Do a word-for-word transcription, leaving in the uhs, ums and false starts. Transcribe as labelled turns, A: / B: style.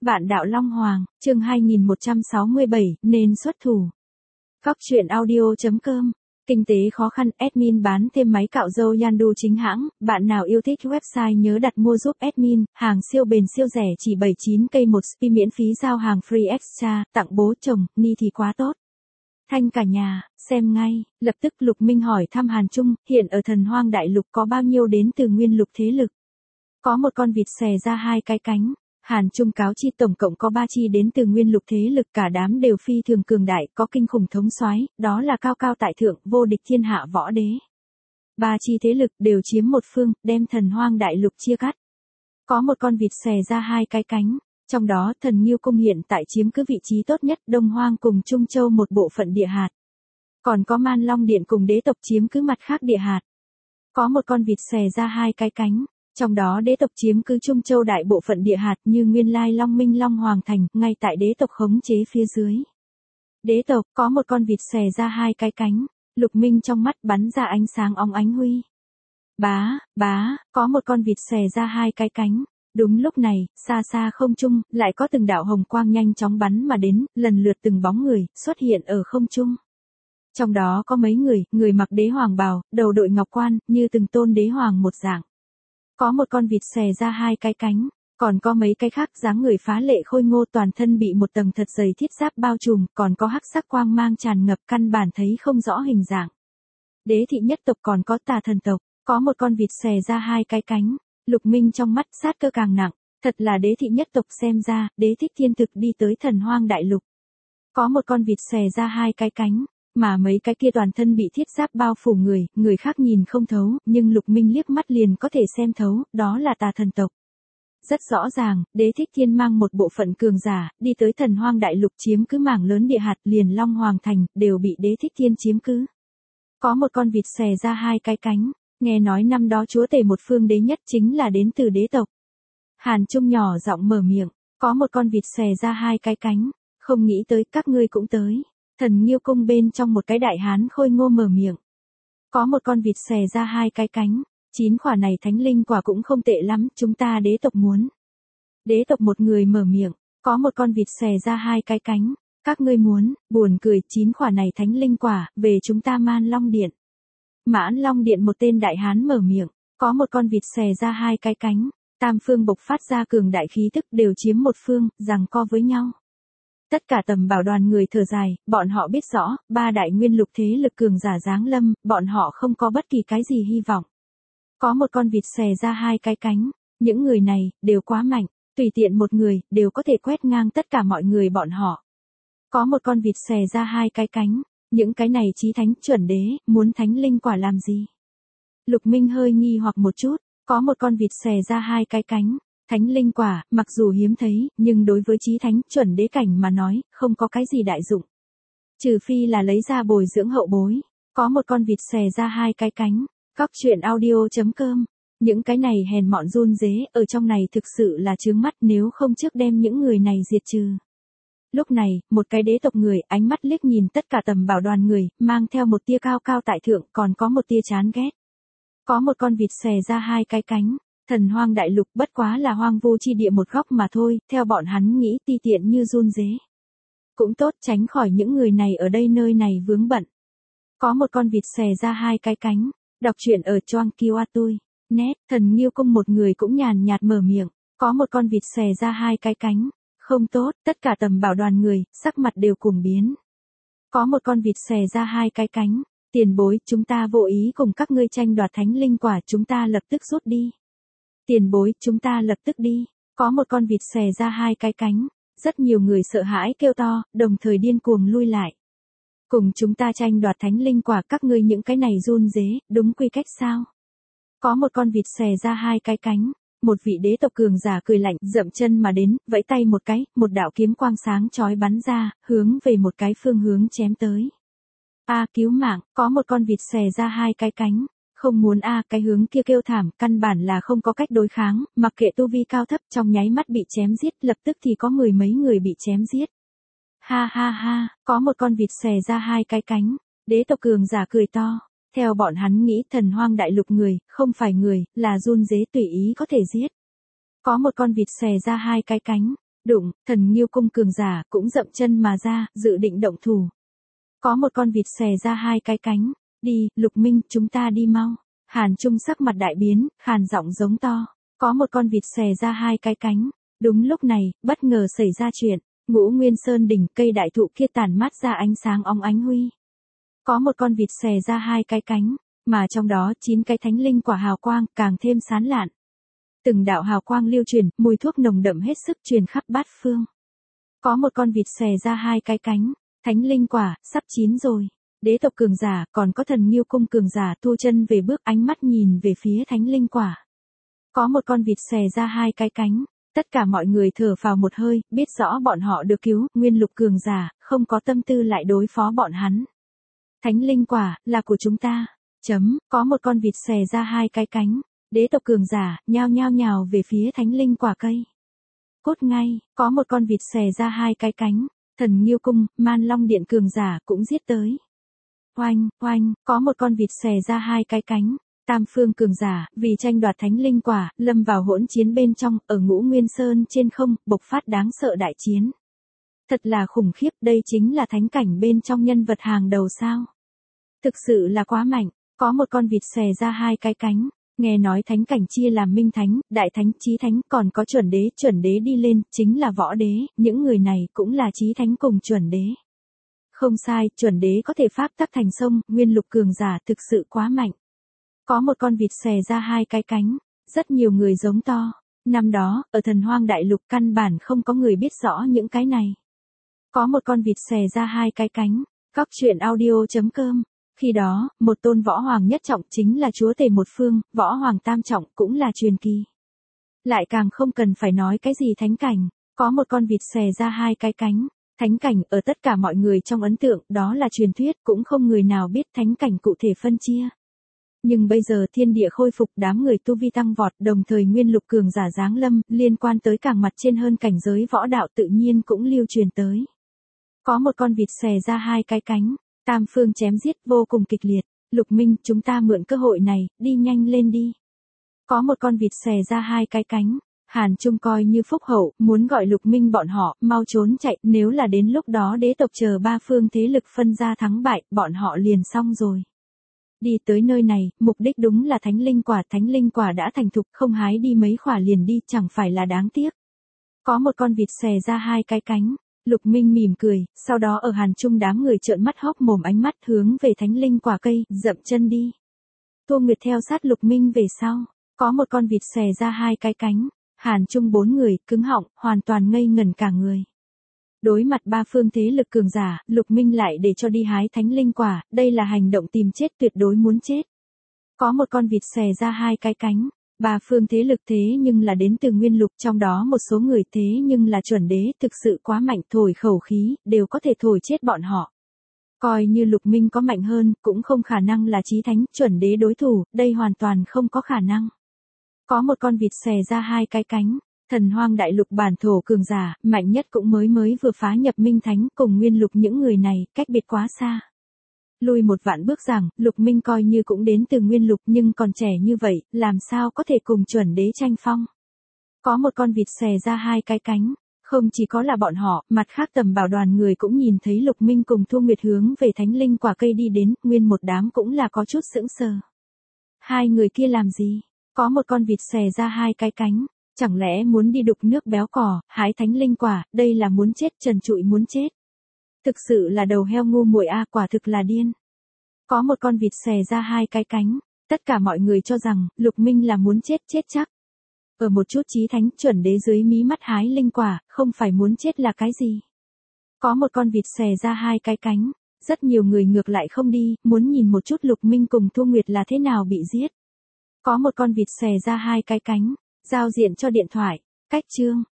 A: Vạn đạo Long Hoàng, chương hai nghìn một trăm sáu mươi bảy, nên xuất thủ. Góc truyện audio chấm com. Kinh tế khó khăn, admin bán thêm máy cạo râu Yandu chính hãng, bạn nào yêu thích website nhớ đặt mua giúp admin, hàng siêu bền siêu rẻ chỉ bảy mươi chín k một spi miễn phí giao hàng free extra, tặng bố chồng, ni thì quá tốt. Thanh cả nhà, xem ngay, lập tức Lục Minh hỏi thăm Hàn Trung, hiện ở Thần Hoang Đại Lục có bao nhiêu đến từ nguyên lục thế lực? Có một con vịt xòe ra hai cái cánh. Hàn Trung cáo chi tổng cộng có ba chi đến từ nguyên lục thế lực, cả đám đều phi thường cường đại, có kinh khủng thống soái, đó là cao cao tại thượng, vô địch thiên hạ võ đế. Ba chi thế lực đều chiếm một phương, đem Thần Hoang Đại Lục chia cắt. Có một con vịt xòe ra hai cái cánh, trong đó Thần Nghiêu Cung hiện tại chiếm cứ vị trí tốt nhất, Đông Hoang cùng Trung Châu một bộ phận địa hạt. Còn có Man Long Điện cùng đế tộc chiếm cứ mặt khác địa hạt. Có một con vịt xòe ra hai cái cánh. Trong đó đế tộc chiếm cứ Trung Châu đại bộ phận địa hạt như nguyên lai Long Minh Long Hoàng Thành, ngay tại đế tộc khống chế phía dưới. Đế tộc có một con vịt xòe ra hai cái cánh, Lục Minh trong mắt bắn ra ánh sáng óng ánh huy. Bá, bá, có một con vịt xòe ra hai cái cánh. Đúng lúc này, xa xa không trung, lại có từng đạo hồng quang nhanh chóng bắn mà đến, lần lượt từng bóng người, xuất hiện ở không trung. Trong đó có mấy người, người mặc đế hoàng bào, đầu đội ngọc quan, như từng tôn đế hoàng một dạng. Có một con vịt xòe ra hai cái cánh, còn có mấy cái khác dáng người phá lệ khôi ngô, toàn thân bị một tầng thật dày thiết giáp bao trùm, còn có hắc sắc quang mang tràn ngập, căn bản thấy không rõ hình dạng. Đế thị nhất tộc còn có Tà Thần tộc, có một con vịt xòe ra hai cái cánh, Lục Minh trong mắt sát cơ càng nặng, thật là đế thị nhất tộc, xem ra, đế thích thiên thực đi tới Thần Hoang Đại Lục. Có một con vịt xòe ra hai cái cánh. Mà mấy cái kia toàn thân bị thiết giáp bao phủ người, người khác nhìn không thấu, nhưng Lục Minh liếc mắt liền có thể xem thấu, đó là Tà Thần tộc. Rất rõ ràng, đế thích thiên mang một bộ phận cường giả, đi tới Thần Hoang Đại Lục chiếm cứ mảng lớn địa hạt, liền Long Hoàng Thành, đều bị đế thích thiên chiếm cứ. Có một con vịt xòe ra hai cái cánh, nghe nói năm đó chúa tể một phương đế nhất chính là đến từ đế tộc. Hàn Trung nhỏ giọng mở miệng, có một con vịt xòe ra hai cái cánh, không nghĩ tới các ngươi cũng tới. Thần Nghiêu Cung bên trong một cái đại hán khôi ngô mở miệng. Có một con vịt xòe ra hai cái cánh, chín quả này thánh linh quả cũng không tệ lắm, chúng ta đế tộc muốn. Đế tộc một người mở miệng, có một con vịt xòe ra hai cái cánh, các ngươi muốn, buồn cười, chín quả này thánh linh quả, về chúng ta Man Long Điện. Mãn Long Điện một tên đại hán mở miệng, có một con vịt xòe ra hai cái cánh, tam phương bộc phát ra cường đại khí tức, đều chiếm một phương, giằng co với nhau. Tất cả tầm bảo đoàn người thở dài, bọn họ biết rõ, ba đại nguyên lục thế lực cường giả giáng lâm, bọn họ không có bất kỳ cái gì hy vọng. Có một con vịt xòe ra hai cái cánh, những người này, đều quá mạnh, tùy tiện một người, đều có thể quét ngang tất cả mọi người bọn họ. Có một con vịt xòe ra hai cái cánh, những cái này chí thánh chuẩn đế, muốn thánh linh quả làm gì? Lục Minh hơi nghi hoặc một chút, có một con vịt xòe ra hai cái cánh. Thánh linh quả, mặc dù hiếm thấy, nhưng đối với chí thánh chuẩn đế cảnh mà nói, không có cái gì đại dụng. Trừ phi là lấy ra bồi dưỡng hậu bối. Có một con vịt xòe ra hai cái cánh. Góc truyện audio chấm com. Những cái này hèn mọn run rế, ở trong này thực sự là chướng mắt, nếu không trước đem những người này diệt trừ. Lúc này, một cái đế tộc người, ánh mắt liếc nhìn tất cả tầm bảo đoàn người, mang theo một tia cao cao tại thượng, còn có một tia chán ghét. Có một con vịt xòe ra hai cái cánh. Thần Hoang Đại Lục bất quá là hoang vu chi địa một góc mà thôi, theo bọn hắn nghĩ ti tiện như run rế. Cũng tốt, tránh khỏi những người này ở đây nơi này vướng bận. Có một con vịt xòe ra hai cái cánh, đọc truyện ở Choang Kiwa tôi. Net, Thần Nghiêu Cung một người cũng nhàn nhạt mở miệng, có một con vịt xòe ra hai cái cánh. Không tốt, tất cả tầm bảo đoàn người, sắc mặt đều cùng biến. Có một con vịt xòe ra hai cái cánh, tiền bối, chúng ta vô ý cùng các ngươi tranh đoạt thánh linh quả, chúng ta lập tức rút đi. Tiền bối, chúng ta lập tức đi. Có một con vịt xòe ra hai cái cánh. Rất nhiều người sợ hãi kêu to, đồng thời điên cuồng lui lại. Cùng chúng ta tranh đoạt thánh linh quả, các ngươi những cái này run rế, đúng quy cách sao? Có một con vịt xòe ra hai cái cánh. Một vị đế tộc cường giả cười lạnh, dậm chân mà đến, vẫy tay một cái, một đạo kiếm quang sáng chói bắn ra, hướng về một cái phương hướng chém tới. A, cứu mạng, có một con vịt xòe ra hai cái cánh. Không muốn a à, cái hướng kia kêu thảm, căn bản là không có cách đối kháng, mặc kệ tu vi cao thấp, trong nháy mắt bị chém giết, lập tức thì có mười mấy người bị chém giết. Ha ha ha, có một con vịt xòe ra hai cái cánh, đế tộc cường giả cười to, theo bọn hắn nghĩ Thần Hoang Đại Lục người, không phải người, là run rế tùy ý có thể giết. Có một con vịt xòe ra hai cái cánh, Đụng, thần Nghiêu cung cường giả cũng dậm chân mà ra, dự định động thủ. Có một con vịt xòe ra hai cái cánh. Đi, Lục Minh, chúng ta đi mau. Hàn Trung sắc mặt đại biến, khàn giọng giống to. Có một con vịt xòe ra hai cái cánh. Đúng lúc này, bất ngờ xảy ra chuyện. Ngũ Nguyên Sơn đỉnh, cây đại thụ kia tản mát ra ánh sáng óng ánh huy. Có một con vịt xòe ra hai cái cánh, mà trong đó chín cái thánh linh quả hào quang càng thêm sáng lạn. Từng đạo hào quang lưu truyền, mùi thuốc nồng đậm hết sức truyền khắp bát phương. Có một con vịt xòe ra hai cái cánh, thánh linh quả sắp chín rồi. Đế tộc cường giả, còn có thần Nghiêu cung cường giả thu chân về bước, ánh mắt nhìn về phía thánh linh quả. Có một con vịt xòe ra hai cái cánh, tất cả mọi người thở phào một hơi, biết rõ bọn họ được cứu, Nguyên Lục cường giả, không có tâm tư lại đối phó bọn hắn. Thánh linh quả, là của chúng ta. Chấm, có một con vịt xòe ra hai cái cánh, đế tộc cường giả, nhao nhao nhào về phía thánh linh quả cây. Cốt ngay, có một con vịt xòe ra hai cái cánh, thần Nghiêu cung, Man Long điện cường giả cũng giết tới. Oanh, oanh, có một con vịt xòe ra hai cái cánh, tam phương cường giả, vì tranh đoạt thánh linh quả, lâm vào hỗn chiến bên trong, ở Ngũ Nguyên Sơn trên không, bộc phát đáng sợ đại chiến. Thật là khủng khiếp, đây chính là thánh cảnh bên trong nhân vật hàng đầu sao. Thực sự là quá mạnh, có một con vịt xòe ra hai cái cánh, nghe nói thánh cảnh chia làm minh thánh, đại thánh, chí thánh, còn có chuẩn đế, chuẩn đế đi lên, chính là võ đế, những người này cũng là chí thánh cùng chuẩn đế. Không sai, chuẩn đế có thể pháp tắc thành sông, Nguyên Lục cường giả thực sự quá mạnh. Có một con vịt xòe ra hai cái cánh, rất nhiều người giống to. Năm đó, ở thần hoang đại lục căn bản không có người biết rõ những cái này. Có một con vịt xòe ra hai cái cánh, Cóc truyện audio chấm com. Khi đó, một tôn võ hoàng nhất trọng chính là chúa tể một phương, võ hoàng tam trọng cũng là truyền kỳ. Lại càng không cần phải nói cái gì thánh cảnh, có một con vịt xòe ra hai cái cánh. Thánh cảnh ở tất cả mọi người trong ấn tượng đó là truyền thuyết, cũng không người nào biết thánh cảnh cụ thể phân chia. Nhưng bây giờ thiên địa khôi phục, đám người tu vi tăng vọt, đồng thời Nguyên Lục cường giả giáng lâm, liên quan tới càng mặt trên hơn cảnh giới võ đạo tự nhiên cũng lưu truyền tới. Có một con vịt xòe ra hai cái cánh, tam phương chém giết vô cùng kịch liệt. Lục Minh, chúng ta mượn cơ hội này, đi nhanh lên đi. Có một con vịt xòe ra hai cái cánh. Hàn Trung coi như phúc hậu, muốn gọi Lục Minh bọn họ, mau trốn chạy, nếu là đến lúc đó đế tộc chờ ba phương thế lực phân ra thắng bại, bọn họ liền xong rồi. Đi tới nơi này, mục đích đúng là thánh linh quả, thánh linh quả đã thành thục, không hái đi mấy quả liền đi, chẳng phải là đáng tiếc. Có một con vịt xòe ra hai cái cánh, Lục Minh mỉm cười, sau đó ở Hàn Trung đám người trợn mắt hốc mồm ánh mắt hướng về thánh linh quả cây, dậm chân đi. Tô Nguyệt theo sát Lục Minh về sau, có một con vịt xòe ra hai cái cánh. Hàn Trung bốn người, cứng họng, hoàn toàn ngây ngẩn cả người. Đối mặt ba phương thế lực cường giả, Lục Minh lại để cho đi hái thánh linh quả, đây là hành động tìm chết, tuyệt đối muốn chết. Có một con vịt xòe ra hai cái cánh, ba phương thế lực thế nhưng là đến từ Nguyên Lục, trong đó một số người thế nhưng là chuẩn đế, thực sự quá mạnh, thổi khẩu khí, đều có thể thổi chết bọn họ. Coi như Lục Minh có mạnh hơn, cũng không khả năng là chí thánh, chuẩn đế đối thủ, đây hoàn toàn không có khả năng. Có một con vịt xòe ra hai cái cánh, thần hoang đại lục bản thổ cường giả, mạnh nhất cũng mới mới vừa phá nhập minh thánh, cùng Nguyên Lục những người này, cách biệt quá xa. Lùi một vạn bước rằng, Lục Minh coi như cũng đến từ Nguyên Lục nhưng còn trẻ như vậy, làm sao có thể cùng chuẩn đế tranh phong. Có một con vịt xòe ra hai cái cánh, không chỉ có là bọn họ, mặt khác tầm bảo đoàn người cũng nhìn thấy Lục Minh cùng Thu Nguyệt hướng về thánh linh quả cây đi đến, nguyên một đám cũng là có chút sững sờ. Hai người kia làm gì? Có một con vịt xòe ra hai cái cánh, chẳng lẽ muốn đi đục nước béo cò, hái thánh linh quả, đây là muốn chết, trần trụi muốn chết. Thực sự là đầu heo ngu muội a, quả thực là điên. Có một con vịt xòe ra hai cái cánh, tất cả mọi người cho rằng, Lục Minh là muốn chết chết chắc. Ở một chút chí thánh, chuẩn đế dưới mí mắt hái linh quả, không phải muốn chết là cái gì. Có một con vịt xòe ra hai cái cánh, rất nhiều người ngược lại không đi, muốn nhìn một chút Lục Minh cùng Thu Nguyệt là thế nào bị giết. Có một con vịt xòe ra hai cái cánh, giao diện cho điện thoại, cách chương.